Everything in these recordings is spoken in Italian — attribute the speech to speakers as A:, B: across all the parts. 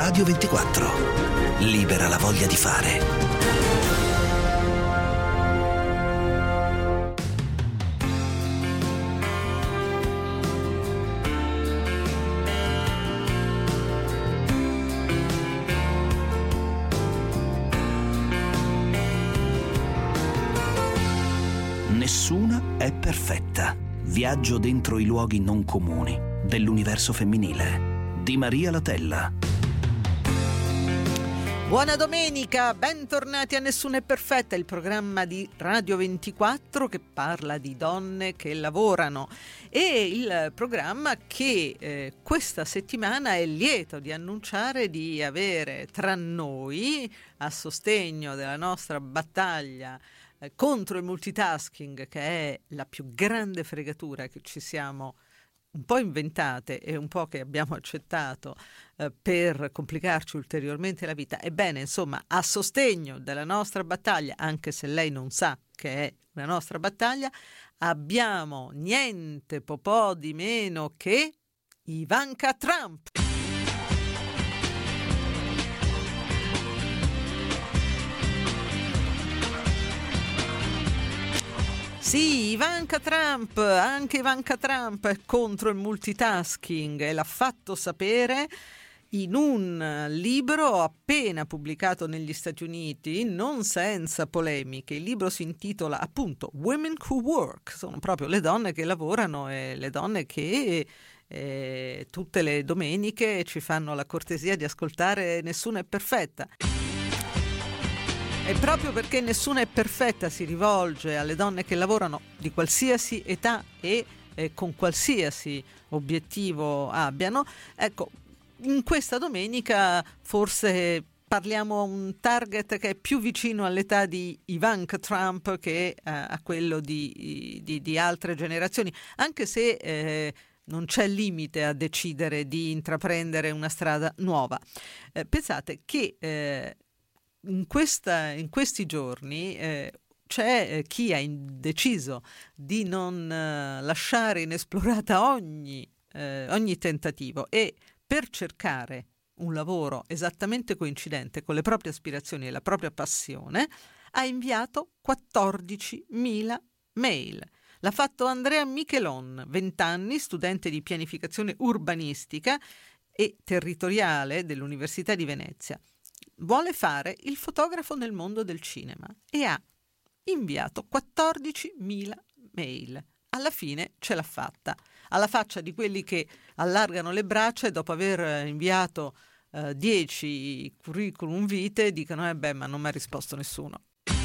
A: Radio 24. Libera la voglia di fare. Nessuna è perfetta. Viaggio dentro i luoghi non comuni dell'universo femminile. Di Maria Latella.
B: Buona domenica, bentornati a Nessuna è perfetta, il programma di Radio 24 che parla di donne che lavorano e il programma che questa settimana è lieto di annunciare di avere tra noi, a sostegno della nostra battaglia contro il multitasking, che è la più grande fregatura che ci siamo un po' inventate e un po' che abbiamo accettato per complicarci ulteriormente la vita. Ebbene, insomma, a sostegno della nostra battaglia, anche se lei non sa che è la nostra battaglia, abbiamo niente po' di meno che Ivanka Trump. Sì, Ivanka Trump, anche Ivanka Trump è contro il multitasking e l'ha fatto sapere in un libro appena pubblicato negli Stati Uniti, non senza polemiche. Il libro si intitola appunto Women Who Work, sono proprio le donne che lavorano e le donne che tutte le domeniche ci fanno la cortesia di ascoltare Nessuna è perfetta. E proprio perché Nessuna è perfetta si rivolge alle donne che lavorano di qualsiasi età e con qualsiasi obiettivo abbiano, ecco, in questa domenica forse parliamo a un target che è più vicino all'età di Ivanka Trump che a quello di altre generazioni, anche se non c'è limite a decidere di intraprendere una strada nuova. Pensate che in questi giorni c'è chi ha deciso di non lasciare inesplorata ogni tentativo e per cercare un lavoro esattamente coincidente con le proprie aspirazioni e la propria passione ha inviato 14.000 mail. L'ha fatto Andrea Michelon, 20 anni, studente di pianificazione urbanistica e territoriale dell'Università di Venezia. Vuole fare il fotografo nel mondo del cinema e ha inviato 14.000 mail. Alla fine ce l'ha fatta, alla faccia di quelli che allargano le braccia e dopo aver inviato 10 curriculum vitae dicono ma non mi ha risposto nessuno.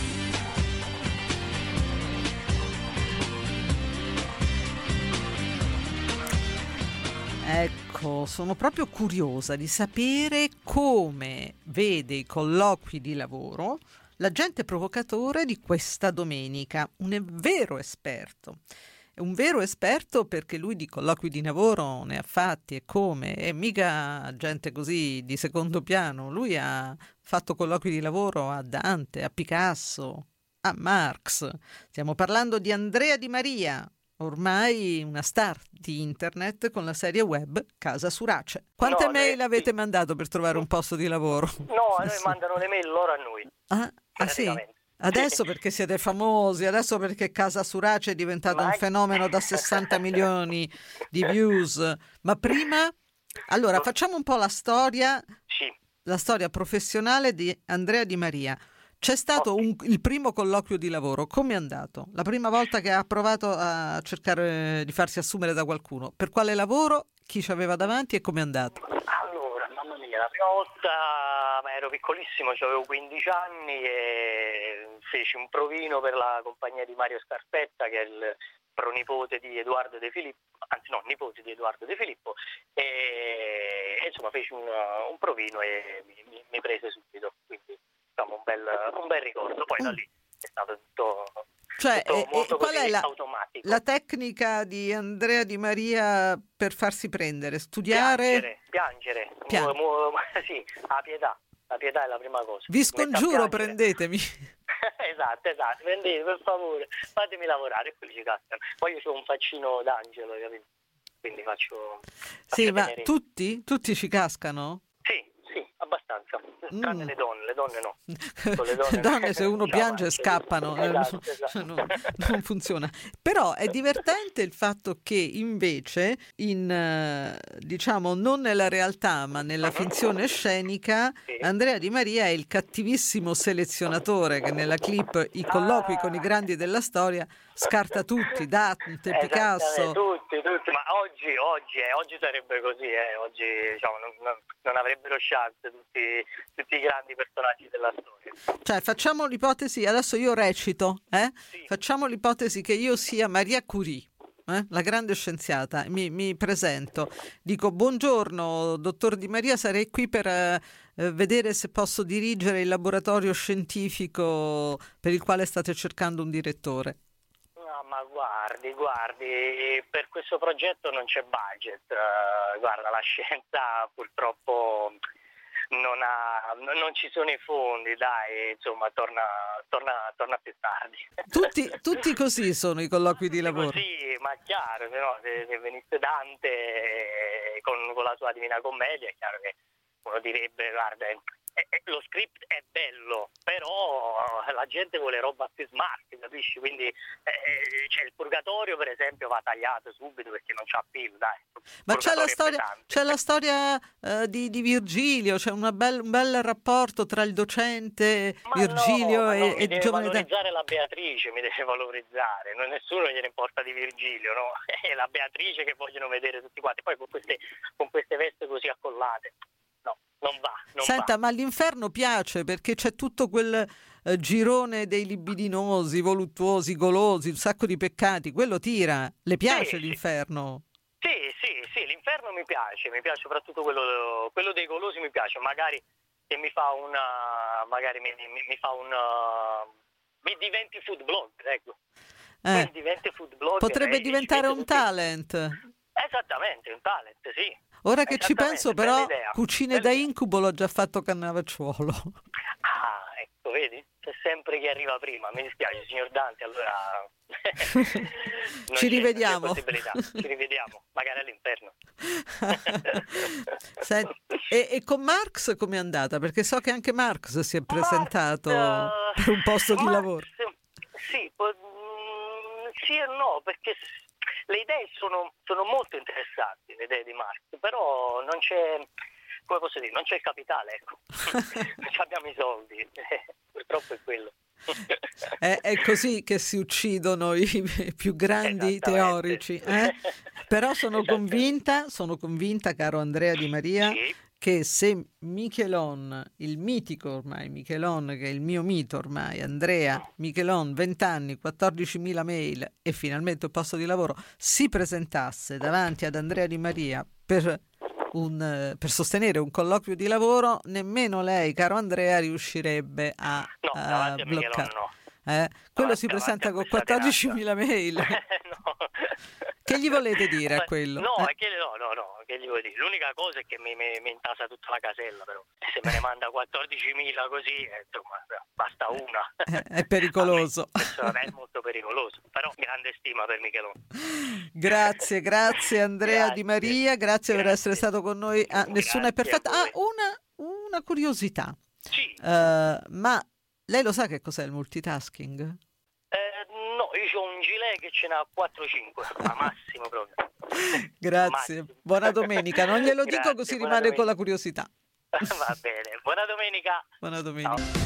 B: Ecco, sono proprio curiosa di sapere come vede i colloqui di lavoro l'agente provocatore di questa domenica, un vero esperto. È un vero esperto perché lui di colloqui di lavoro ne ha fatti e come, e mica gente così di secondo piano. Lui ha fatto colloqui di lavoro a Dante, a Picasso, a Marx. Stiamo parlando di Andrea Di Maria, ormai una star di internet con la serie web Casa Surace. Quante mail avete mandato per trovare un posto di lavoro?
C: No, a noi mandano le mail loro a noi.
B: Ah sì? Adesso perché siete famosi, adesso perché Casa Surace è diventato un fenomeno da 60 milioni di views. Ma prima, allora facciamo un po' la storia,
C: sì.
B: La storia professionale di Andrea Di Maria. C'è stato il primo colloquio di lavoro, come è andato? La prima volta che ha provato a cercare di farsi assumere da qualcuno, per quale lavoro, chi ci aveva davanti e come è andato?
C: Allora, mamma mia, la prima volta ero piccolissimo, avevo 15 anni e feci un provino per la compagnia di Mario Scarpetta, che è il pronipote di Edoardo De Filippo, anzi no, nipote di Edoardo De Filippo, e insomma feci un provino e mi prese subito, quindi un bel ricordo. Poi da lì è stato tutto molto
B: qual è
C: automatico.
B: La tecnica di Andrea Di Maria per farsi prendere? Studiare?
C: Piangere. Sì, la pietà è la prima cosa.
B: Vi scongiuro, prendetemi.
C: esatto, prendete per favore, fatemi lavorare e quelli ci cascano. Poi io ho un faccino d'angelo, quindi faccio
B: sì, ma tutti ci cascano?
C: Sì, tranne le donne no. Con
B: Le donne se uno piange
C: avanti.
B: scappano,
C: Esatto.
B: non funziona. Però è divertente il fatto che invece diciamo non nella realtà ma nella finzione scenica,
C: Sì.
B: Andrea Di Maria è il cattivissimo selezionatore che nella clip I colloqui con i grandi della storia scarta tutti, Dante, Picasso.
C: Tutti, ma oggi sarebbe così, oggi diciamo, non avrebbero chance tutti i grandi personaggi della storia.
B: Cioè, facciamo l'ipotesi, adesso io recito,
C: Sì.
B: facciamo l'ipotesi che io sia Maria Curie, la grande scienziata, mi presento, dico buongiorno dottor Di Maria, sarei qui per vedere se posso dirigere il laboratorio scientifico per il quale state cercando un direttore.
C: No, ma guardi, per questo progetto non c'è budget, guarda, la scienza purtroppo non ci sono i fondi, dai, insomma, torna più tardi.
B: Tutti così sono i colloqui di lavoro.
C: Sì, ma chiaro, se venisse Dante con la sua Divina Commedia, è chiaro che uno direbbe, guarda, lo script è bello, però la gente vuole roba più smart, capisci? Quindi c'è il Purgatorio, per esempio, va tagliato subito perché non c'ha appeal, dai.
B: Ma c'è la storia di Virgilio, c'è un bel rapporto tra il docente Virgilio e
C: mi deve
B: giovane
C: valorizzare la Beatrice, mi deve valorizzare, nessuno gliene importa di Virgilio, no? È la Beatrice che vogliono vedere tutti quanti, poi con queste vesti così accollate. No, non va.
B: Senta, ma l'inferno piace perché c'è tutto quel girone dei libidinosi, voluttuosi, golosi, un sacco di peccati, quello tira. Le piace l'inferno?
C: Sì, l'inferno mi piace soprattutto quello dei golosi mi piace, magari che mi diventi food blogger, ecco. Mi diventi food blogger.
B: Potrebbe diventare un talent.
C: Esattamente, un talent, sì.
B: Ora che ci penso però, cucine da
C: idea.
B: incubo l'ho già fatto Cannavacciuolo.
C: Ah, ecco, vedi? C'è sempre chi arriva prima. Mi dispiace, signor Dante, allora
B: ci rivediamo.
C: Non c'è possibilità. Ci rivediamo, magari all'inferno.
B: E con Marx com'è andata? Perché so che anche Marx si è presentato per un posto di lavoro.
C: Sì, sì e no, perché le idee sono molto interessanti, le idee di Marx, però non c'è, come posso dire, non c'è il capitale, ecco. Non abbiamo i soldi, purtroppo è quello.
B: È così che si uccidono i più grandi teorici, Però sono convinta, caro Andrea Di Maria,
C: sì,
B: che se Michelon, il mitico ormai Michelon, che è il mio mito ormai, Andrea Michelon, 20 anni, 14.000 mail e finalmente un posto di lavoro, si presentasse davanti ad Andrea Di Maria per sostenere un colloquio di lavoro, nemmeno lei, caro Andrea, riuscirebbe a bloccare. Quello si presenta con 14.000 mail.
C: No.
B: Che gli volete dire a quello?
C: No, che gli vuoi dire? L'unica cosa è che mi intasa tutta la casella, però. Se me ne manda 14.000 così, insomma, basta una.
B: È pericoloso.
C: È molto pericoloso, però grande stima per Michelon.
B: Grazie Andrea Di Maria, grazie per essere stato con noi. Nessuna è perfetta. Una curiosità.
C: Sì.
B: Ma lei lo sa che cos'è il multitasking?
C: No, io ho un gilet che ce n'ha 4-5, ma massimo proprio.
B: Grazie,
C: Massimo.
B: Buona domenica. Non glielo dico
C: Grazie,
B: così
C: buona
B: rimane
C: domenica.
B: con la curiosità.
C: Va bene, buona domenica.
B: Buona domenica.
C: Ciao.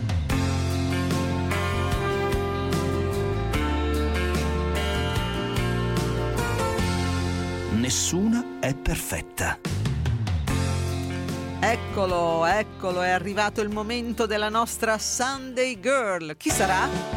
A: Nessuna è perfetta.
B: Eccolo, è arrivato il momento della nostra Sunday Girl. Chi sarà?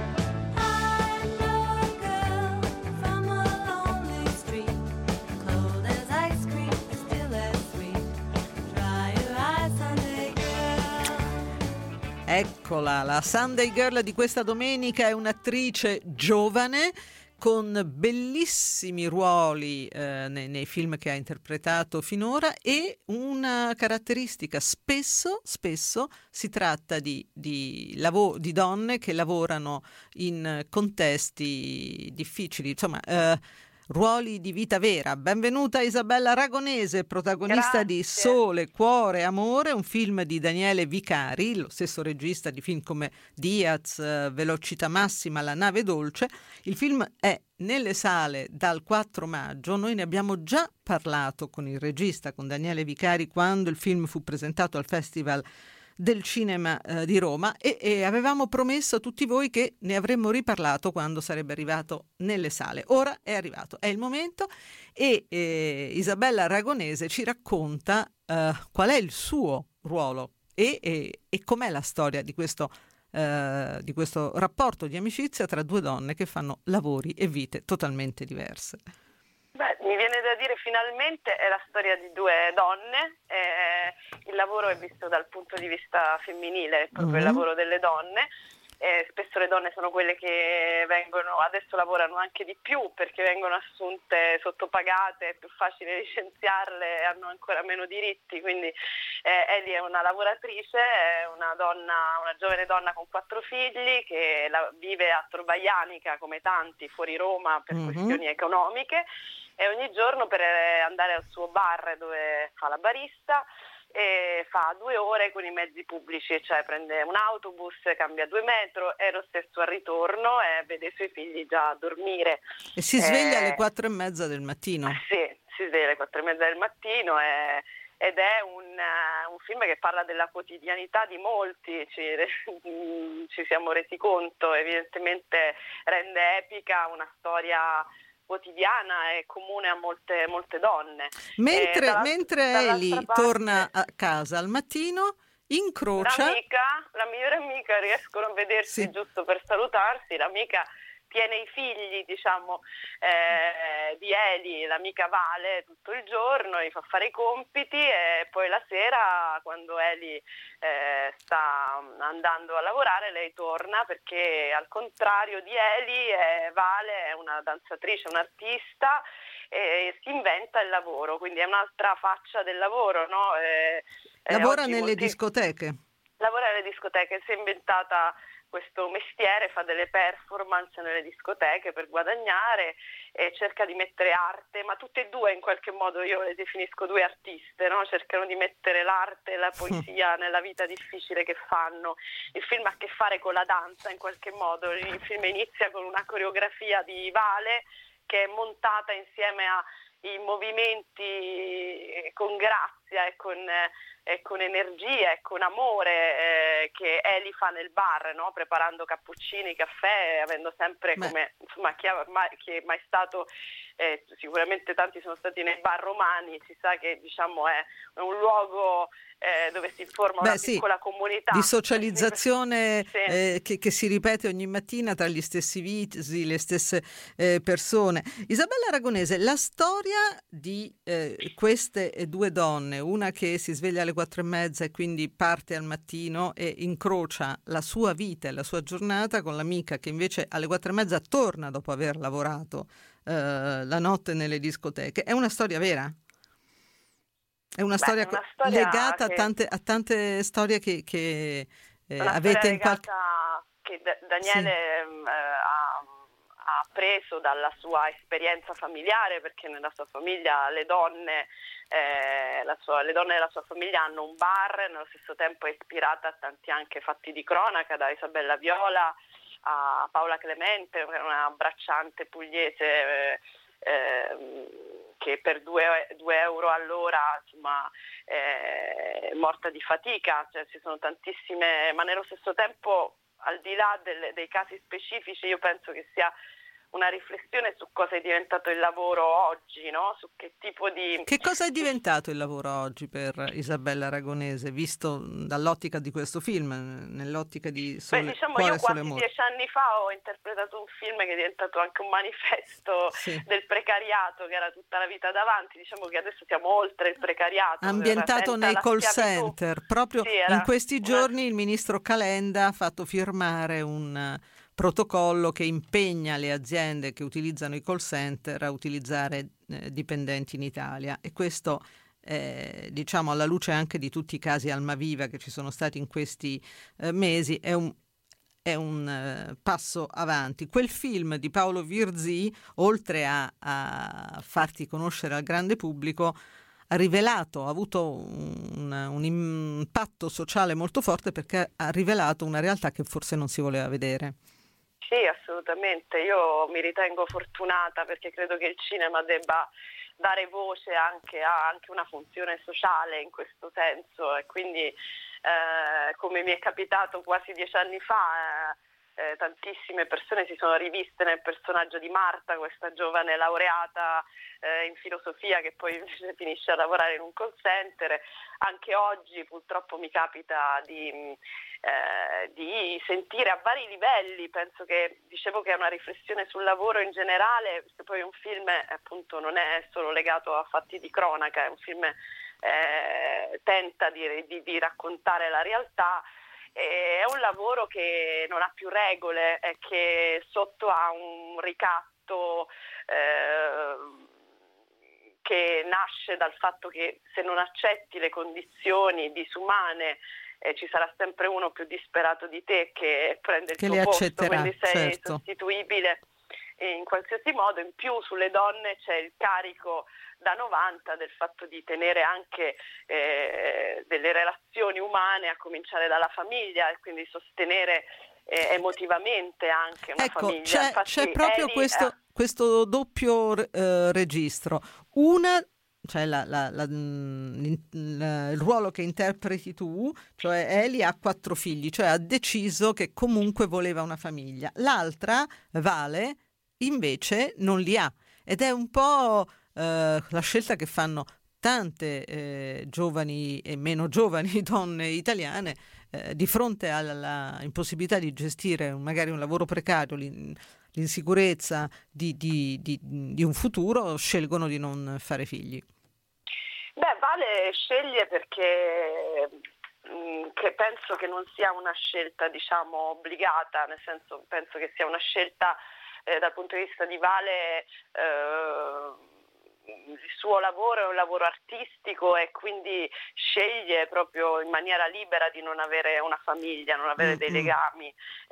B: Eccola, la Sunday Girl di questa domenica è un'attrice giovane con bellissimi ruoli nei film che ha interpretato finora e una caratteristica, spesso si tratta di donne che lavorano in contesti difficili, insomma ruoli di vita vera. Benvenuta Isabella Ragonese, protagonista di
D: Grazie.
B: Sole, Cuore, Amore, un film di Daniele Vicari, lo stesso regista di film come Diaz, Velocità Massima, La nave dolce. Il film è nelle sale dal 4 maggio. Noi ne abbiamo già parlato con il regista, con Daniele Vicari, quando il film fu presentato al Festival del Cinema di Roma e avevamo promesso a tutti voi che ne avremmo riparlato quando sarebbe arrivato nelle sale. Ora è arrivato, è il momento, e Isabella Ragonese ci racconta qual è il suo ruolo e com'è la storia di questo rapporto di amicizia tra due donne che fanno lavori e vite totalmente diverse.
D: Beh, mi viene da dire finalmente è la storia di due donne, il lavoro è visto dal punto di vista femminile, è proprio il lavoro delle donne. Spesso le donne sono quelle che adesso lavorano anche di più perché vengono assunte sottopagate, è più facile licenziarle e hanno ancora meno diritti, quindi Eli è una lavoratrice, è una giovane donna con 4 figli che vive a Torvaianica come tanti fuori Roma per questioni economiche, e ogni giorno per andare al suo bar dove fa la barista e fa 2 ore con i mezzi pubblici, cioè prende un autobus, cambia 2 metro e lo stesso al ritorno e vede i suoi figli già dormire.
B: E si sveglia alle 4:30 del mattino.
D: Sì, si sveglia alle 4:30 del mattino ed è un film che parla della quotidianità di molti, ci siamo resi conto, evidentemente rende epica una storia quotidiana e comune a molte donne.
B: Mentre Eli torna a casa al mattino, incrocia
D: la migliore amica, riescono a vedersi giusto per salutarsi, l'amica tiene i figli, diciamo, di Eli, l'amica Vale, tutto il giorno, gli fa fare i compiti e poi la sera, quando Eli sta andando a lavorare, lei torna perché al contrario di Eli, Vale è una danzatrice, un'artista e si inventa il lavoro, quindi è un'altra faccia del lavoro, no?
B: Lavora nelle discoteche.
D: Lavora nelle discoteche, si è inventata questo mestiere, fa delle performance nelle discoteche per guadagnare e cerca di mettere arte, ma tutte e due in qualche modo io le definisco 2 artiste, no? Cercano di mettere l'arte e la poesia nella vita difficile che fanno. Il film ha a che fare con la danza in qualche modo, il film inizia con una coreografia di Vale che è montata insieme ai movimenti con grazia e con energia e con amore che Eli fa nel bar, no? Preparando cappuccini, caffè, avendo sempre come insomma chi è mai stato, sicuramente tanti sono stati nei bar romani, si sa che diciamo è un luogo dove si forma una piccola comunità
B: di socializzazione
D: sì.
B: che si ripete ogni mattina tra gli stessi visi, le stesse persone. Isabella Ragonese, la storia di queste 2 donne, una che si sveglia alle 4:30 e quindi parte al mattino e incrocia la sua vita e la sua giornata con l'amica che invece alle 4:30 torna dopo aver lavorato la notte nelle discoteche, è una storia vera? È una storia legata a tante storie che avete in qualche...
D: che Daniele ha preso dalla sua esperienza familiare, perché nella sua famiglia le donne della sua famiglia hanno un bar, nello stesso tempo è ispirata a tanti anche fatti di cronaca, da Isabella Viola a Paola Clemente, una bracciante pugliese che per 2 euro all'ora insomma è morta di fatica, cioè ci sono tantissime, ma nello stesso tempo al di là dei casi specifici io penso che sia una riflessione su cosa è diventato il lavoro oggi, no? Su che tipo di...
B: Che cosa è diventato il lavoro oggi per Isabella Ragonese, visto dall'ottica di questo film, nell'ottica di Sole, Cuore,
D: io quasi
B: Sole, Amore?
D: 10 anni fa ho interpretato un film che è diventato anche un manifesto del precariato, che era tutta la vita davanti, diciamo che adesso siamo oltre il precariato.
B: Ambientato nei call center, proprio in questi giorni il ministro Calenda ha fatto firmare un protocollo che impegna le aziende che utilizzano i call center a utilizzare dipendenti in Italia, e questo diciamo alla luce anche di tutti i casi Almaviva che ci sono stati in questi mesi è è un passo avanti. Quel film di Paolo Virzì, oltre a farti conoscere al grande pubblico, ha avuto un impatto sociale molto forte, perché ha rivelato una realtà che forse non si voleva vedere.
D: Sì, assolutamente. Io mi ritengo fortunata, perché credo che il cinema debba dare voce anche a una funzione sociale in questo senso, e quindi come mi è capitato quasi 10 anni fa, tantissime persone si sono riviste nel personaggio di Marta, questa giovane laureata in filosofia che poi invece finisce a lavorare in un call center. Anche oggi purtroppo mi capita di sentire a vari livelli. Penso che, dicevo, che è una riflessione sul lavoro in generale, perché poi un film appunto non è solo legato a fatti di cronaca, è un film tenta di raccontare la realtà. È un lavoro che non ha più regole e che sotto ha un ricatto che nasce dal fatto che se non accetti le condizioni disumane ci sarà sempre uno più disperato di te che prende il tuo posto, quindi sei sostituibile in qualsiasi modo. In più sulle donne c'è il carico da 90 del fatto di tenere anche delle relazioni umane, a cominciare dalla famiglia, e quindi sostenere emotivamente anche una famiglia.
B: C'è proprio questo doppio registro. Una, cioè il ruolo che interpreti tu, cioè Eli ha 4 figli, cioè ha deciso che comunque voleva una famiglia. L'altra, Vale, invece non li ha, ed è un po' la scelta che fanno tante giovani e meno giovani donne italiane di fronte alla impossibilità di gestire magari un lavoro precario, l'insicurezza di un futuro, scelgono di non fare figli.
D: Vale sceglie perché che penso che non sia una scelta, diciamo, obbligata, nel senso, penso che sia una scelta dal punto di vista di Vale. Il suo lavoro è un lavoro artistico e quindi sceglie proprio in maniera libera di non avere una famiglia, non avere dei legami,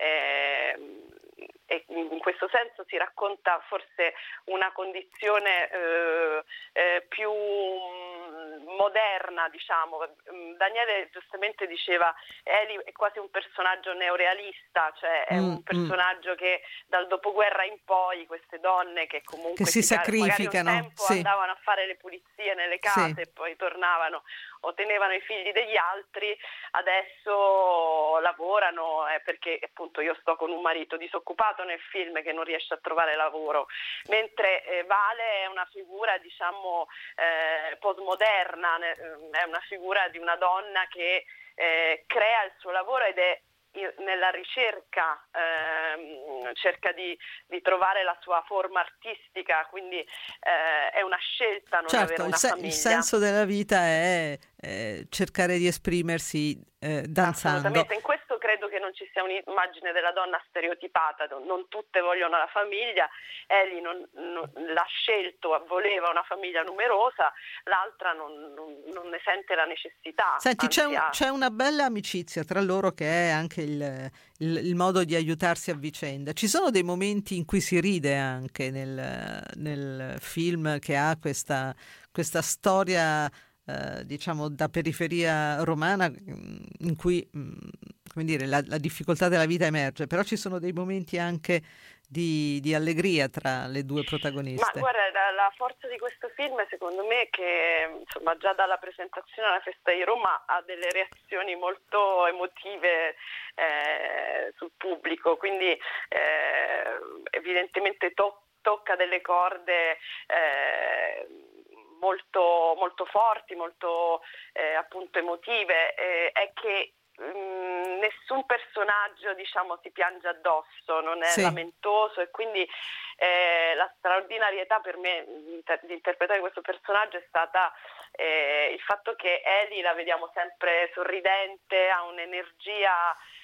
D: e in questo senso si racconta forse una condizione più moderna, diciamo. Daniele giustamente diceva Eli è quasi un personaggio neorealista, cioè è un personaggio che dal dopoguerra in poi, queste donne che comunque
B: si sacrificano,
D: magari un tempo andavano a fare le pulizie nelle case e poi tornavano o tenevano i figli degli altri, adesso lavorano, perché appunto io sto con un marito disoccupato nel film che non riesce a trovare lavoro, mentre Vale è una figura, diciamo, postmoderna, è una figura di una donna che crea il suo lavoro ed è nella ricerca, cerca di trovare la sua forma artistica, quindi è una scelta non avere una famiglia. Il
B: senso della vita è cercare di esprimersi danzando.
D: Assolutamente, in questo credo che non ci sia un'immagine della donna stereotipata, non tutte vogliono la famiglia. Eli l'ha scelto, voleva una famiglia numerosa, l'altra non ne sente la necessità.
B: Senti, c'è una bella amicizia tra loro, che è anche il modo di aiutarsi a vicenda. Ci sono dei momenti in cui si ride anche nel film, che ha questa storia diciamo da periferia romana, in cui come dire, la difficoltà della vita emerge, però ci sono dei momenti anche di allegria tra le due protagoniste.
D: Ma guarda, la forza di questo film secondo me è che, insomma, già dalla presentazione alla festa di Roma ha delle reazioni molto emotive sul pubblico, quindi evidentemente tocca delle corde molto, molto forti, molto appunto emotive, è che nessun personaggio, diciamo, si piange addosso, non è lamentoso, e quindi la straordinarietà per me di interpretare questo personaggio è stata il fatto che Eli la vediamo sempre sorridente, ha un'energia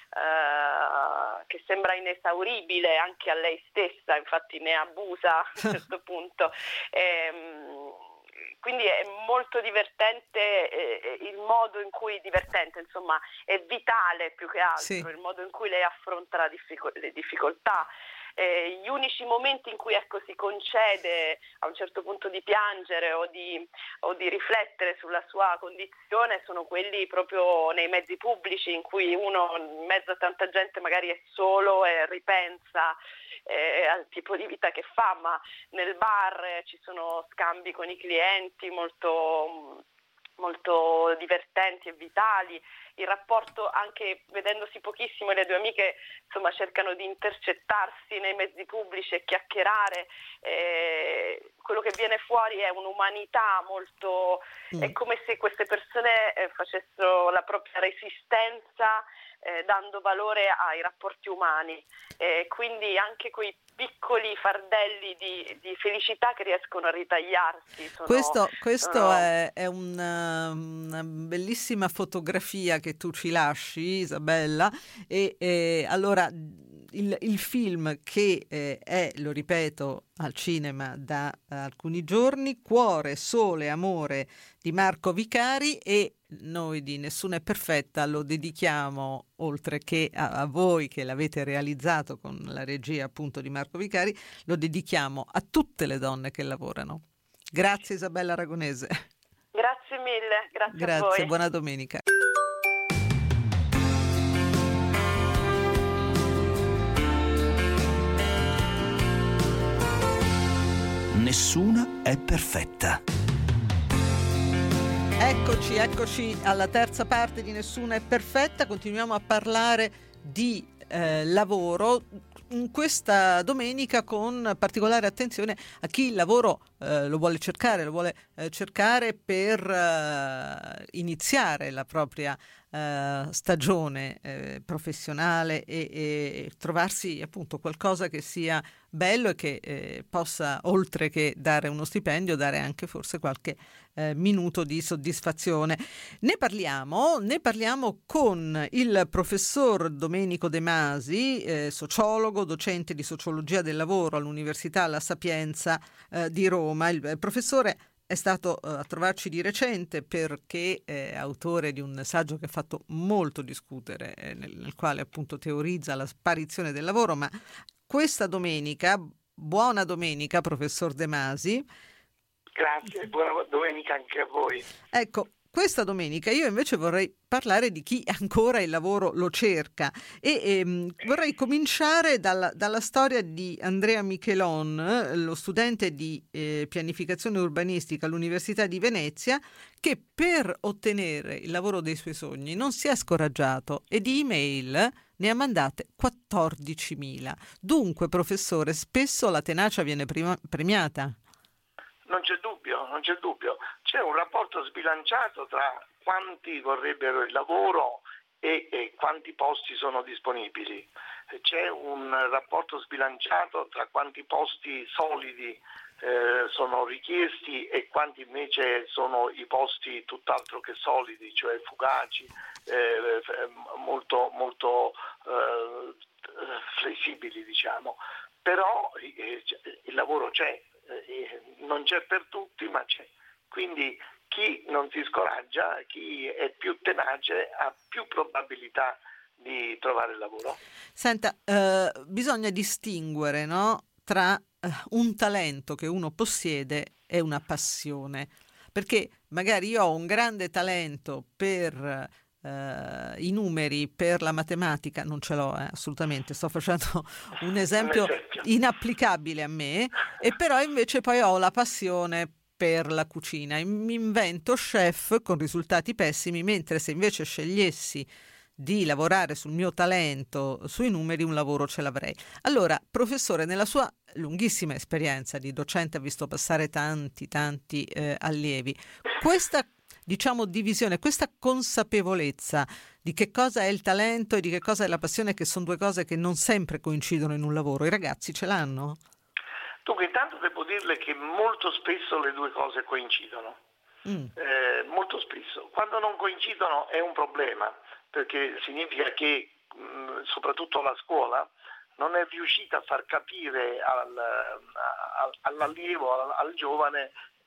D: che sembra inesauribile anche a lei stessa, infatti ne abusa a un certo punto. quindi è molto divertente il modo in cui, insomma, è vitale più che altro,
B: Sì.
D: il modo in cui lei affronta le difficoltà. Gli unici momenti in cui si concede a un certo punto di piangere o di riflettere sulla sua condizione sono quelli proprio nei mezzi pubblici, in cui uno in mezzo a tanta gente magari è solo e ripensa al tipo di vita che fa, ma nel bar ci sono scambi con i clienti molto molto divertenti e vitali, il rapporto, anche vedendosi pochissimo, le due amiche insomma cercano di intercettarsi nei mezzi pubblici e chiacchierare, quello che viene fuori è un'umanità molto, è come se queste persone facessero la propria resistenza dando valore ai rapporti umani, quindi anche quei piccoli fardelli di felicità che riescono a ritagliarsi.
B: Questo è una bellissima fotografia che tu ci lasci, Isabella, e allora il film che è, lo ripeto, al cinema da alcuni giorni, Cuore, Sole, Amore di Marco Vicari, e noi di Nessuna è perfetta lo dedichiamo, oltre che a voi che l'avete realizzato con la regia appunto di Marco Vicari, lo dedichiamo a tutte le donne che lavorano. Grazie Isabella Aragonese.
D: Grazie mille, grazie a voi.
B: Buona domenica.
A: Nessuna è perfetta.
B: Eccoci alla terza parte di Nessuna è perfetta. Continuiamo a parlare di lavoro in questa domenica, con particolare attenzione a chi il lavoro lo vuole cercare per iniziare la propria stagione professionale e trovarsi appunto qualcosa che sia bello e che possa, oltre che dare uno stipendio, dare anche forse qualche minuto di soddisfazione. Ne parliamo con il professor Domenico De Masi, sociologo, docente di sociologia del lavoro all'Università La Sapienza di Roma. Il professore è stato a trovarci di recente perché è autore di un saggio che ha fatto molto discutere, nel quale appunto teorizza la sparizione del lavoro, ma questa domenica, buona domenica professor De Masi.
E: Grazie, buona domenica anche a voi.
B: Ecco, questa domenica io invece vorrei parlare di chi ancora il lavoro lo cerca e vorrei cominciare dalla storia di Andrea Michelon, lo studente di pianificazione urbanistica all'Università di Venezia, che per ottenere il lavoro dei suoi sogni non si è scoraggiato e di email ne ha mandate 14.000. Dunque, professore, spesso la tenacia viene premiata.
E: Non c'è dubbio. C'è un rapporto sbilanciato tra quanti vorrebbero il lavoro e quanti posti sono disponibili. C'è un rapporto sbilanciato tra quanti posti solidi sono richiesti e quanti invece sono i posti tutt'altro che solidi, cioè fugaci, molto flessibili, diciamo. Però il lavoro c'è. Non c'è per tutti, ma c'è. Quindi chi non si scoraggia, chi è più tenace, ha più probabilità di trovare lavoro.
B: Senta, bisogna distinguere, no, tra un talento che uno possiede e una passione. Perché magari io ho un grande talento per i numeri, per la matematica, non ce l'ho assolutamente, sto facendo un esempio inapplicabile a me, e però invece poi ho la passione per la cucina, mi invento chef con risultati pessimi, mentre se invece scegliessi di lavorare sul mio talento, sui numeri, un lavoro ce l'avrei. Allora, professore, nella sua lunghissima esperienza di docente ha visto passare tanti allievi. Questa, diciamo, divisione, questa consapevolezza di che cosa è il talento e di che cosa è la passione, che sono due cose che non sempre coincidono in un lavoro, i ragazzi ce l'hanno?
E: Dunque, intanto devo dirle che molto spesso le due cose coincidono. Molto spesso. Quando non coincidono è un problema, perché significa che soprattutto la scuola non è riuscita a far capire all'allievo, al giovane,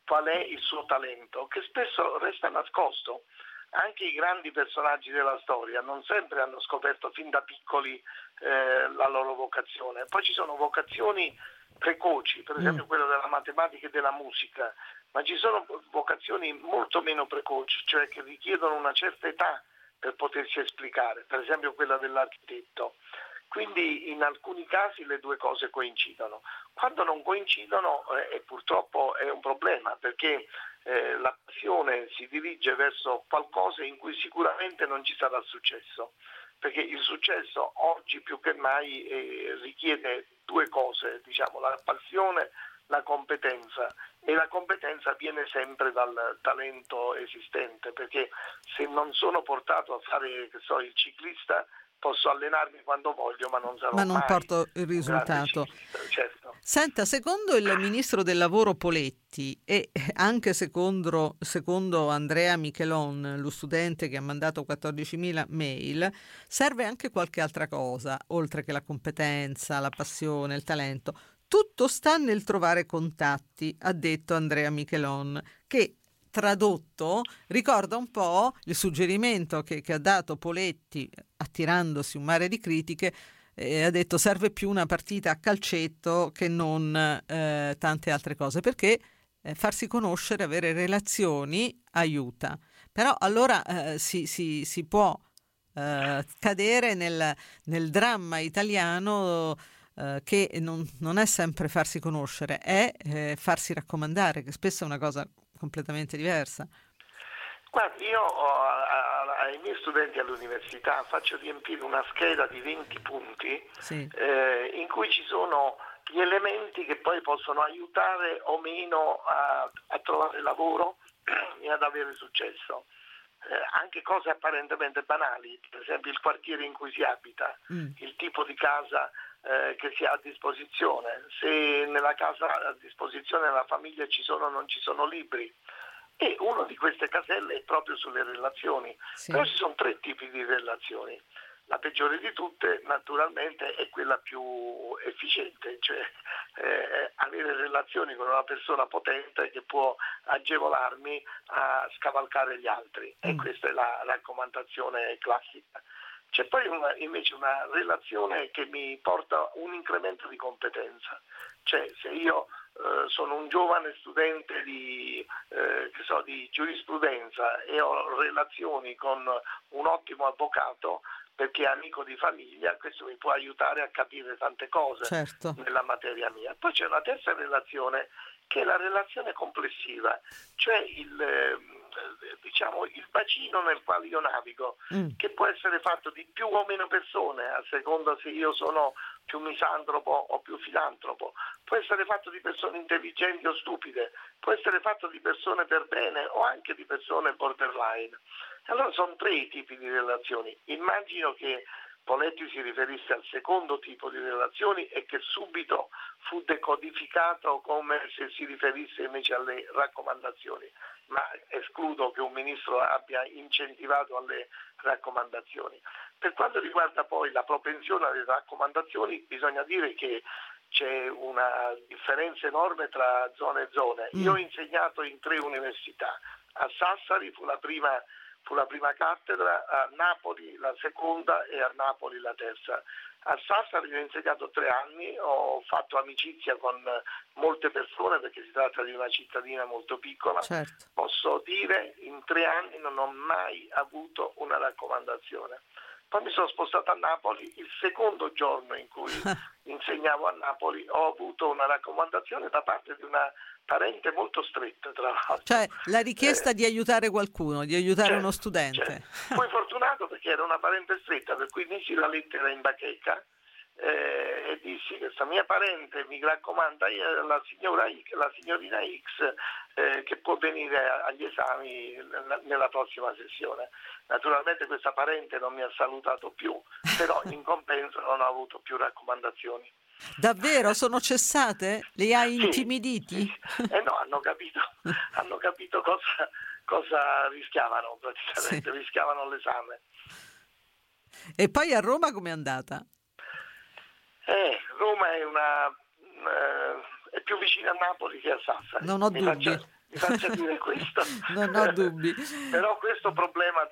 E: qual è il suo talento, che spesso resta nascosto. Anche i grandi personaggi della storia non sempre hanno scoperto fin da piccoli la loro vocazione. Poi ci sono vocazioni precoci, per esempio quella della matematica e della musica, ma ci sono vocazioni molto meno precoci, cioè che richiedono una certa età per potersi esplicare, per esempio quella dell'architetto. Quindi in alcuni casi le due cose coincidono. Quando non coincidono purtroppo è un problema, perché la passione si dirige verso qualcosa in cui sicuramente non ci sarà successo, perché il successo oggi più che mai richiede due cose, diciamo, la passione, la competenza, e la competenza viene sempre dal talento esistente, perché se non sono portato a fare, il ciclista, posso allenarmi quando voglio, ma non sarò mai
B: porto il risultato.
E: Certo.
B: Senta, secondo il ministro del lavoro Poletti e anche secondo Andrea Michelon, lo studente che ha mandato 14.000 mail, serve anche qualche altra cosa, oltre che la competenza, la passione, il talento. Tutto sta nel trovare contatti, ha detto Andrea Michelon, che tradotto ricorda un po' il suggerimento che ha dato Poletti, attirandosi un mare di critiche. Ha detto serve più una partita a calcetto che non tante altre cose, perché farsi conoscere, avere relazioni aiuta. Però allora si può cadere nel dramma italiano che non è sempre farsi conoscere, è farsi raccomandare, che spesso è una cosa completamente diversa.
E: Guardi, io ai miei studenti all'università faccio riempire una scheda di 20 punti in cui ci sono gli elementi che poi possono aiutare o meno a trovare lavoro e ad avere successo. Anche cose apparentemente banali, per esempio il quartiere in cui si abita, il tipo di casa che si ha a disposizione, se nella casa a disposizione della famiglia ci sono o non ci sono libri. E una di queste caselle è proprio sulle relazioni. Però ci sono 3 tipi di relazioni. La peggiore di tutte naturalmente è quella più efficiente, cioè avere relazioni con una persona potente che può agevolarmi a scavalcare gli altri, e questa è la raccomandazione classica. C'è poi invece una relazione che mi porta un incremento di competenza, cioè se io sono un giovane studente di giurisprudenza e ho relazioni con un ottimo avvocato perché è amico di famiglia, questo mi può aiutare a capire tante cose nella materia mia. Poi c'è una terza relazione che è la relazione complessiva, cioè il bacino nel quale io navigo, che può essere fatto di più o meno persone, a seconda se io sono più misantropo o più filantropo, può essere fatto di persone intelligenti o stupide, può essere fatto di persone per bene o anche di persone borderline. Allora sono 3 i tipi di relazioni. Immagino che Poletti si riferisse al secondo tipo di relazioni e che subito fu decodificato come se si riferisse invece alle raccomandazioni, ma escludo che un ministro abbia incentivato alle raccomandazioni. Per quanto riguarda poi la propensione alle raccomandazioni, bisogna dire che c'è una differenza enorme tra zone e zone. Io ho insegnato in 3 università. A Sassari fu la prima cattedra, a Napoli la seconda e a Napoli la terza. A Sassari ho insegnato 3 anni, ho fatto amicizia con molte persone perché si tratta di una cittadina molto piccola. Certo. Posso dire in 3 anni non ho mai avuto una raccomandazione. Poi mi sono spostato a Napoli, il secondo giorno in cui insegnavo a Napoli ho avuto una raccomandazione da parte di una parente molto stretta, tra l'altro.
B: Cioè la richiesta di aiutare qualcuno, di aiutare uno studente.
E: Fui fortunato perché era una parente stretta, per cui misi la lettera in bacheca e dissi: questa mia parente mi raccomanda la signorina X che può venire agli esami nella prossima sessione. Naturalmente questa parente non mi ha salutato più, però in compenso non ho avuto più raccomandazioni.
B: Davvero? Sono cessate? Li hai intimiditi?
E: Sì. No, hanno capito cosa rischiavano praticamente, rischiavano l'esame.
B: E poi a Roma com'è andata?
E: Roma è più vicina a Napoli che a Sassari.
B: Non ho dubbi.
E: mi faccia dire questo.
B: Non ho dubbi.
E: Però questo problema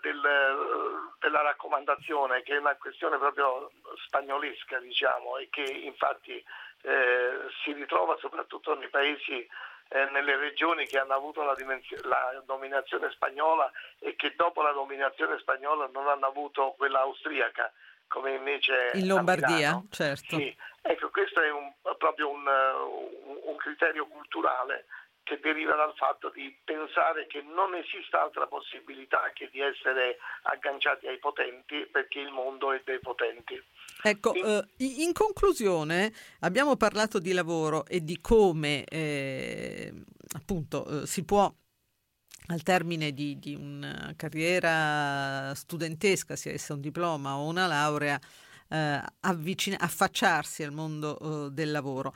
E: della raccomandazione, che è una questione proprio spagnolesca, diciamo, e che infatti si ritrova soprattutto nei paesi, nelle regioni che hanno avuto la dominazione spagnola e che dopo la dominazione spagnola non hanno avuto quella austriaca, come invece
B: in Lombardia,
E: Milano.
B: certo.
E: Sì. Ecco, questo è proprio un criterio culturale che deriva dal fatto di pensare che non esista altra possibilità che di essere agganciati ai potenti, perché il mondo è dei potenti.
B: Ecco, in conclusione abbiamo parlato di lavoro e di come appunto si può, al termine di una carriera studentesca, sia essa un diploma o una laurea, affacciarsi al mondo del lavoro.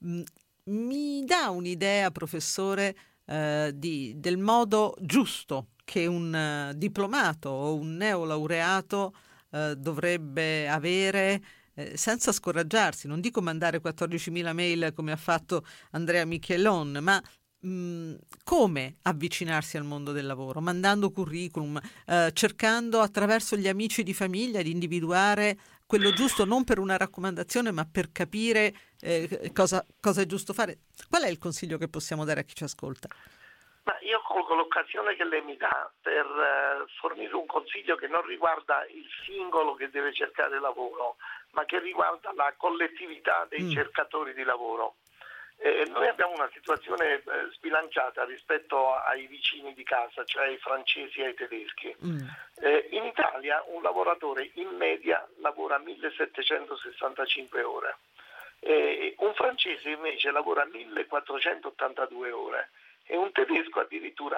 B: Mi dà un'idea, professore, del modo giusto che un diplomato o un neolaureato dovrebbe avere, senza scoraggiarsi? Non dico mandare 14.000 mail come ha fatto Andrea Michelon, ma come avvicinarsi al mondo del lavoro? Mandando curriculum, cercando attraverso gli amici di famiglia di individuare quello giusto, non per una raccomandazione, ma per capire cosa è giusto fare. Qual è il consiglio che possiamo dare a chi ci ascolta?
E: Ma io colgo l'occasione che lei mi dà per fornire un consiglio che non riguarda il singolo che deve cercare lavoro, ma che riguarda la collettività dei cercatori di lavoro. Noi abbiamo una situazione sbilanciata rispetto ai vicini di casa, cioè ai francesi e ai tedeschi. In Italia un lavoratore in media lavora 1765 ore, un francese invece lavora 1482 ore e un tedesco addirittura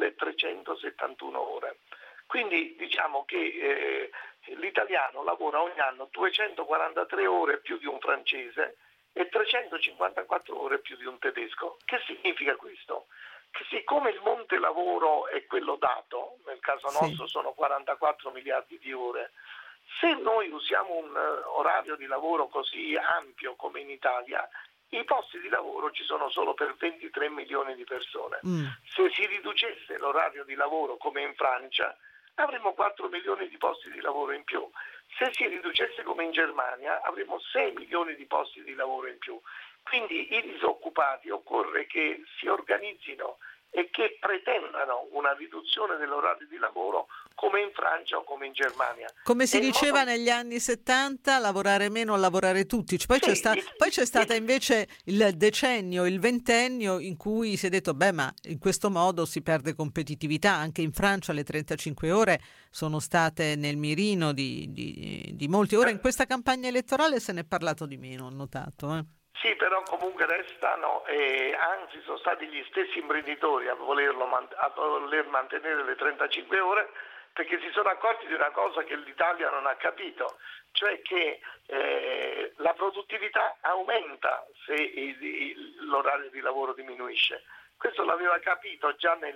E: 1371 ore. Quindi diciamo che l'italiano lavora ogni anno 243 ore più di un francese e 354 ore più di un tedesco. Che significa questo? Che siccome il monte lavoro è quello dato, nel caso nostro sono 44 miliardi di ore, se noi usiamo un orario di lavoro così ampio come in Italia, i posti di lavoro ci sono solo per 23 milioni di persone. Se si riducesse l'orario di lavoro come in Francia, avremmo 4 milioni di posti di lavoro in più. Se si riducesse come in Germania avremo 6 milioni di posti di lavoro in più. Quindi i disoccupati occorre che si organizzino e che pretendano una riduzione dell'orario di lavoro come in Francia o come in Germania.
B: Come si diceva negli anni 70, lavorare meno, lavorare tutti. Poi c'è stata invece il decennio, il ventennio in cui si è detto ma in questo modo si perde competitività. Anche in Francia le 35 ore sono state nel mirino di molti. Ora in questa campagna elettorale se ne è parlato di meno, ho notato.
E: Sì, però comunque restano e anzi sono stati gli stessi imprenditori a voler mantenere le 35 ore, perché si sono accorti di una cosa che l'Italia non ha capito, cioè che la produttività aumenta se l'orario di lavoro diminuisce. Questo l'aveva capito già nel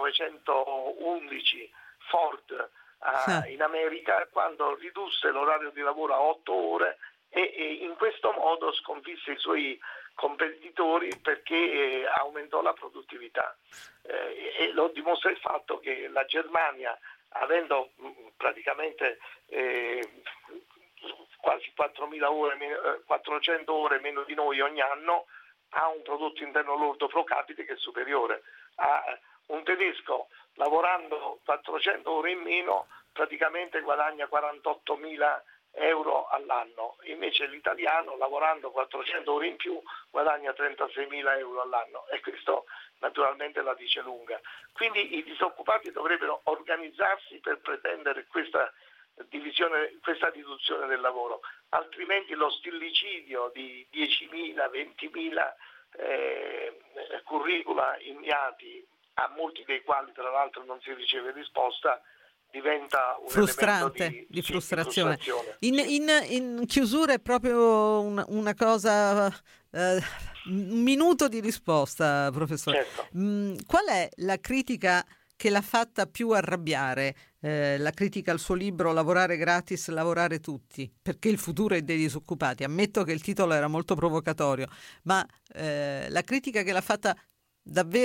E: 1911 Ford in America, quando ridusse l'orario di lavoro a 8 ore e in questo modo sconfisse i suoi competitori perché aumentò la produttività. E lo dimostra il fatto che la Germania, avendo praticamente quasi 400 ore meno di noi ogni anno, ha un prodotto interno lordo pro capite che è superiore a un tedesco. Lavorando 400 ore in meno praticamente guadagna 48.000 euro all'anno, invece l'italiano lavorando 400 ore in più guadagna 36.000 euro all'anno, e questo naturalmente la dice lunga. Quindi i disoccupati dovrebbero organizzarsi per pretendere questa divisione, questa riduzione del lavoro, altrimenti lo stillicidio di 10.000, 20.000 curricula inviati, a molti dei quali tra l'altro non si riceve risposta, diventa un
B: frustrante, di frustrazione. In chiusura è proprio una cosa, un minuto di risposta, professore.
E: Certo.
B: Qual è la critica che l'ha fatta più arrabbiare? La critica al suo libro Lavorare gratis, lavorare tutti, perché il futuro è dei disoccupati. Ammetto che il titolo era molto provocatorio, ma la critica che l'ha fatta davvero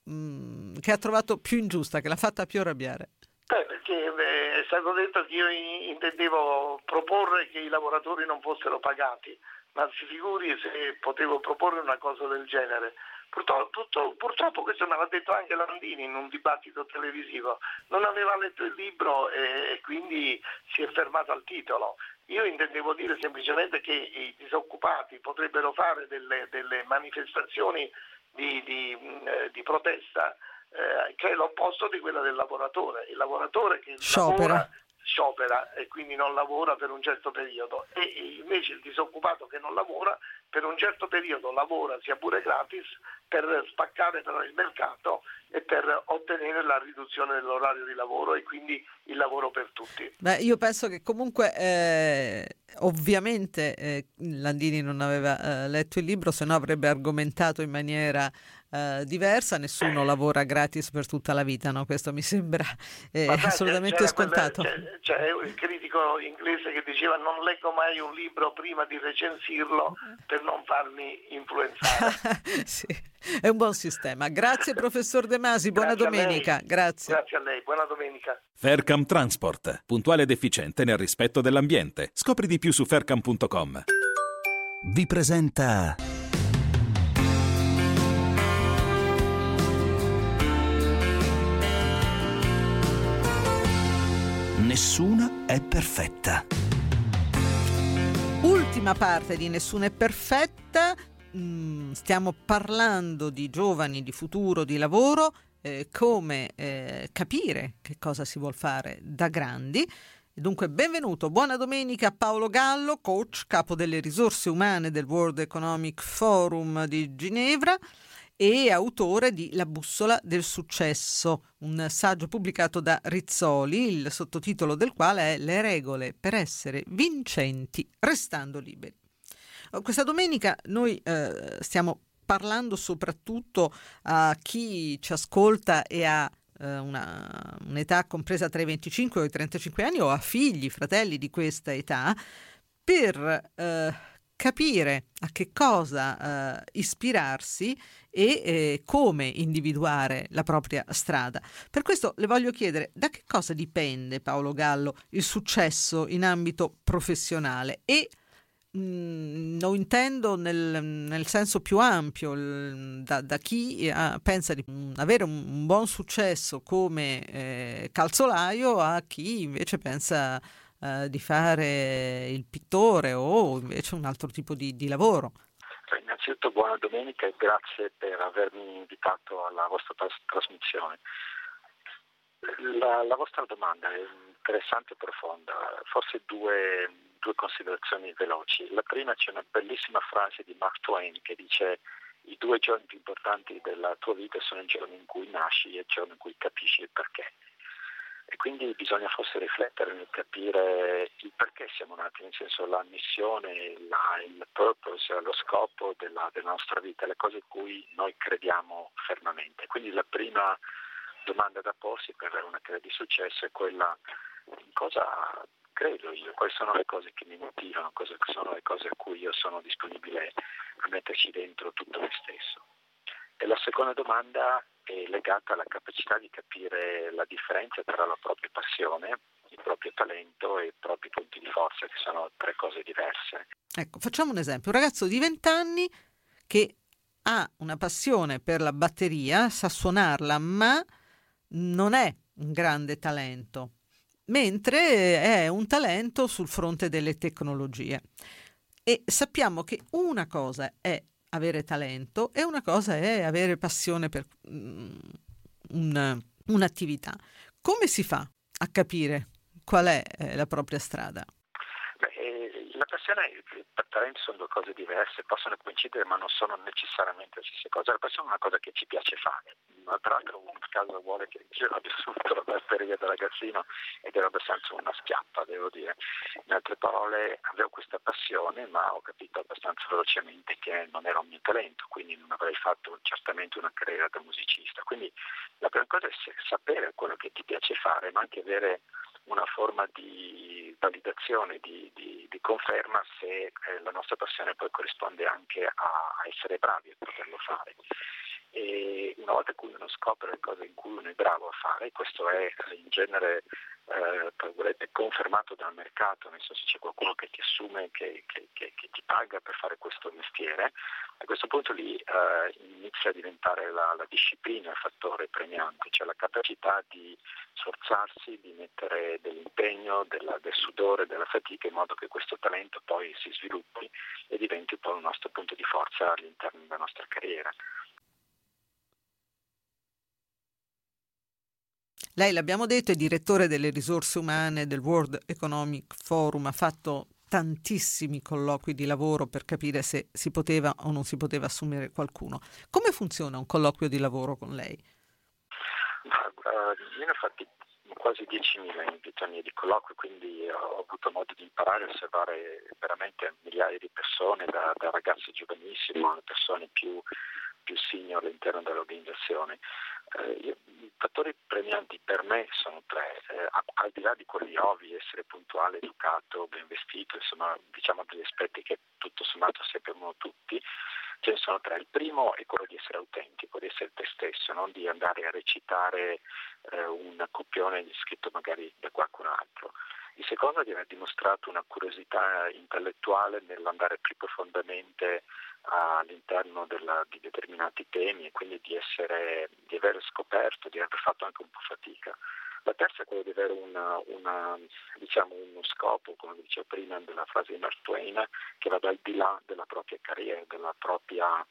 B: che ha trovato più ingiusta, che l'ha fatta più arrabbiare?
E: Perché è stato detto che io intendevo proporre che i lavoratori non fossero pagati, ma si figuri se potevo proporre una cosa del genere. Purtroppo questo me l'ha detto anche Landini in un dibattito televisivo, non aveva letto il libro e quindi si è fermato al titolo. Io intendevo dire semplicemente che i disoccupati potrebbero fare delle manifestazioni di protesta che è l'opposto di quella del lavoratore. Il lavoratore che sciopera e quindi non lavora per un certo periodo, e invece il disoccupato che non lavora per un certo periodo lavora, sia pure gratis, per spaccare però il mercato e per ottenere la riduzione dell'orario di lavoro e quindi il lavoro per tutti.
B: Beh, io penso che comunque ovviamente Landini non aveva letto il libro, se no avrebbe argomentato in maniera diversa. Nessuno lavora gratis per tutta la vita, no? Questo mi sembra assolutamente scontato.
E: C'è il critico inglese che diceva: non leggo mai un libro prima di recensirlo per non farmi influenzare.
B: Sì, è un buon sistema. Grazie professor De Masi, buona domenica. Grazie
E: a lei, buona domenica.
F: Faircam Transport, puntuale ed efficiente nel rispetto dell'ambiente. Scopri di più su faircam.com.
A: Vi presenta Nessuna è perfetta.
B: Ultima parte di Nessuna è perfetta. Stiamo parlando di giovani, di futuro, di lavoro, come capire che cosa si vuol fare da grandi. Dunque benvenuto, buona domenica a Paolo Gallo, coach, capo delle risorse umane del World Economic Forum di Ginevra e autore di La bussola del successo, un saggio pubblicato da Rizzoli, il sottotitolo del quale è Le regole per essere vincenti restando liberi. Questa domenica noi stiamo parlando soprattutto a chi ci ascolta e ha un'età compresa tra i 25 e i 35 anni o ha figli, fratelli di questa età, per capire a che cosa ispirarsi e come individuare la propria strada. Per questo le voglio chiedere: da che cosa dipende, Paolo Gallo, il successo in ambito professionale? E lo intendo nel senso più ampio, da chi pensa di avere un buon successo come calzolaio a chi invece pensa di fare il pittore o invece un altro tipo di lavoro.
G: Innanzitutto buona domenica e grazie per avermi invitato alla vostra trasmissione. La vostra domanda è interessante e profonda, forse due considerazioni veloci. La prima, c'è una bellissima frase di Mark Twain che dice: i 2 giorni più importanti della tua vita sono il giorno in cui nasci e il giorno in cui capisci il perché. E quindi bisogna forse riflettere nel capire il perché siamo nati, nel senso la missione, il purpose, lo scopo della nostra vita, le cose in cui noi crediamo fermamente. Quindi la prima domanda da porsi per avere una carriera di successo è quella: in cosa credo io, quali sono le cose che mi motivano, cosa sono le cose a cui io sono disponibile a metterci dentro tutto me stesso. E la seconda domanda è legata alla capacità di capire la differenza tra la propria passione, il proprio talento e i propri punti di forza, che sono 3 cose diverse.
B: Ecco, facciamo un esempio: un ragazzo di 20 anni che ha una passione per la batteria, sa suonarla, ma non è un grande talento, mentre è un talento sul fronte delle tecnologie. E sappiamo che una cosa è avere talento e una cosa è avere passione per un'attività. Come si fa a capire qual è la propria strada?
G: La passione e il talento sono 2 cose diverse, possono coincidere ma non sono necessariamente le stesse cose. La passione è una cosa che ci piace fare, ma tra l'altro un caso vuole che io abbia subito la batteria da ragazzino ed ero abbastanza una schiappa, devo dire. In altre parole, avevo questa passione ma ho capito abbastanza velocemente che non era un mio talento, quindi non avrei fatto certamente una carriera da musicista. Quindi la prima cosa è sapere quello che ti piace fare, ma anche avere una forma di validazione, di conferma se la nostra passione poi corrisponde anche a essere bravi a poterlo fare. e una volta che uno scopre le cose in cui uno è bravo a fare, questo è in genere confermato dal mercato, nel senso c'è qualcuno che ti assume, che ti paga per fare questo mestiere, a questo punto lì inizia a diventare la disciplina il fattore premiante, cioè la capacità di sforzarsi, di mettere dell'impegno, del sudore, della fatica, in modo che questo talento poi si sviluppi e diventi poi il nostro punto di forza all'interno della nostra carriera.
B: Lei, l'abbiamo detto, è direttore delle risorse umane del World Economic Forum, ha fatto tantissimi colloqui di lavoro per capire se si poteva o non si poteva assumere qualcuno. Come funziona un colloquio di lavoro con lei?
G: Io ne ho fatti quasi 10.000 in vita mia di colloqui, quindi ho avuto modo di imparare a osservare veramente migliaia di persone, da ragazzi giovanissimi a persone più senior all'interno dell'organizzazione. I fattori premianti per me sono tre, al di là di quelli ovvi, essere puntuale, educato, ben vestito, insomma diciamo degli aspetti che tutto sommato sappiamo tutti, ce ne sono tre. Il primo è quello di essere autentico, di essere te stesso, non di andare a recitare un copione scritto magari da qualcun altro. Il secondo è di aver dimostrato una curiosità intellettuale nell'andare più profondamente all'interno di determinati temi e quindi di aver scoperto, di aver fatto anche un po' fatica. La terza è quella di avere uno scopo, come dicevo prima nella frase di Mark Twain, che vada al di là della propria carriera, della propria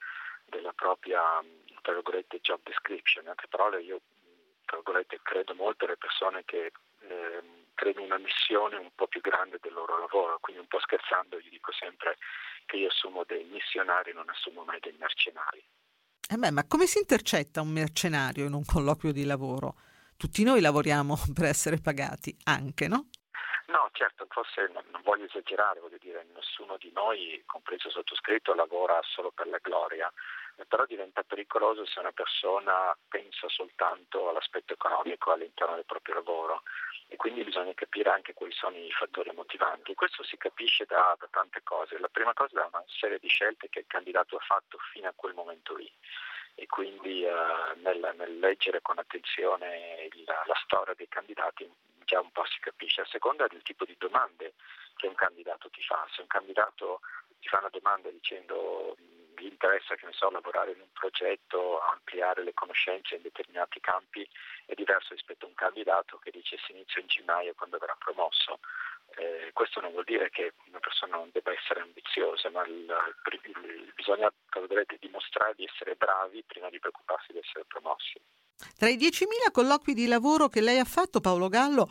G: tra virgolette job description. In altre parole, io tra virgolette credo molto alle persone che credo una missione un po' più grande del loro lavoro, quindi un po' scherzando gli dico sempre che io assumo dei missionari, non assumo mai dei mercenari.
B: Ma come si intercetta un mercenario in un colloquio di lavoro? Tutti noi lavoriamo per essere pagati, anche, no?
G: No, certo, forse non voglio esagerare, voglio dire, nessuno di noi, compreso il sottoscritto, lavora solo per la gloria, però diventa pericoloso se una persona pensa soltanto all'aspetto economico all'interno del proprio lavoro e quindi bisogna capire anche quali sono i fattori motivanti. Questo si capisce da tante cose. La prima cosa è una serie di scelte che il candidato ha fatto fino a quel momento lì e quindi nel leggere con attenzione la storia dei candidati già un po' si capisce. A seconda del tipo di domande che un candidato ti fa. Se un candidato ti fa una domanda dicendo gli interessa, che ne so, lavorare in un progetto, ampliare le conoscenze in determinati campi, è diverso rispetto a un candidato che dice si inizia in gennaio quando verrà promosso. Questo non vuol dire che una persona non debba essere ambiziosa, ma bisogna dimostrare di essere bravi prima di preoccuparsi di essere promossi.
B: Tra i 10.000 colloqui di lavoro che lei ha fatto, Paolo Gallo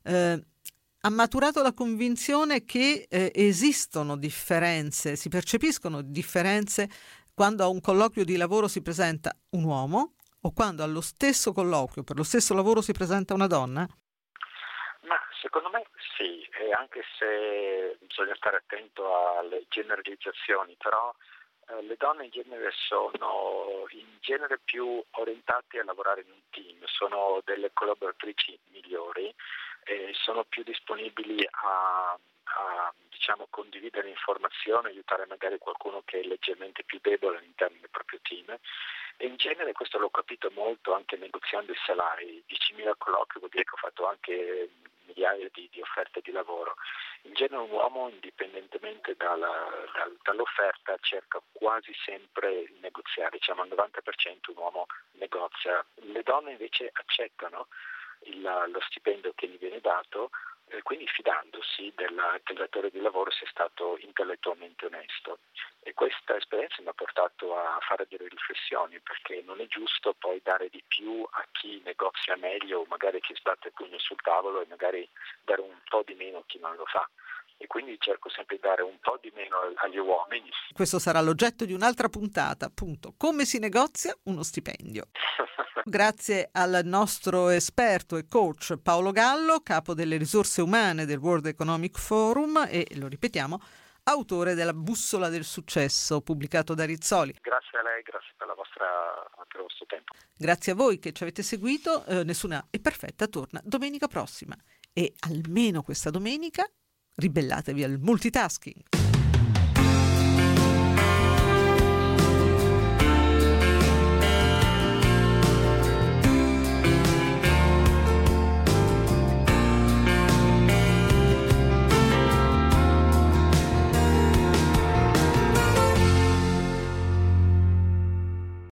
B: ha maturato la convinzione che esistono differenze, si percepiscono differenze quando a un colloquio di lavoro si presenta un uomo o quando allo stesso colloquio, per lo stesso lavoro, si presenta una donna?
G: Ma secondo me sì, e anche se bisogna stare attento alle generalizzazioni, però le donne in genere sono più orientate a lavorare in un team, sono delle collaboratrici migliori e sono più disponibili a condividere informazioni, aiutare magari qualcuno che è leggermente più debole all'interno del proprio team. E in genere questo l'ho capito molto anche negoziando i salari. 10.000 colloqui vuol dire che ho fatto anche migliaia di offerte di lavoro. In genere un uomo, indipendentemente dall'offerta, cerca quasi sempre di negoziare, diciamo al 90% un uomo negozia. Le donne invece accettano lo stipendio che gli viene dato, quindi fidandosi del datore di lavoro sia stato intellettualmente onesto. E questa esperienza mi ha portato a fare delle riflessioni, perché non è giusto poi dare di più a chi negozia meglio o magari chi sbatte il pugno sul tavolo e magari dare un po' di meno a chi non lo fa. E quindi cerco sempre di dare un po' di meno agli uomini.
B: Questo sarà l'oggetto di un'altra puntata, appunto, come si negozia uno stipendio. Grazie al nostro esperto e coach Paolo Gallo, capo delle risorse umane del World Economic Forum e, lo ripetiamo, autore della Bussola del Successo, pubblicato da Rizzoli.
G: Grazie a lei, grazie per il vostro tempo.
B: Grazie a voi che ci avete seguito. Nessuna è perfetta torna domenica prossima. E almeno questa domenica ribellatevi al multitasking.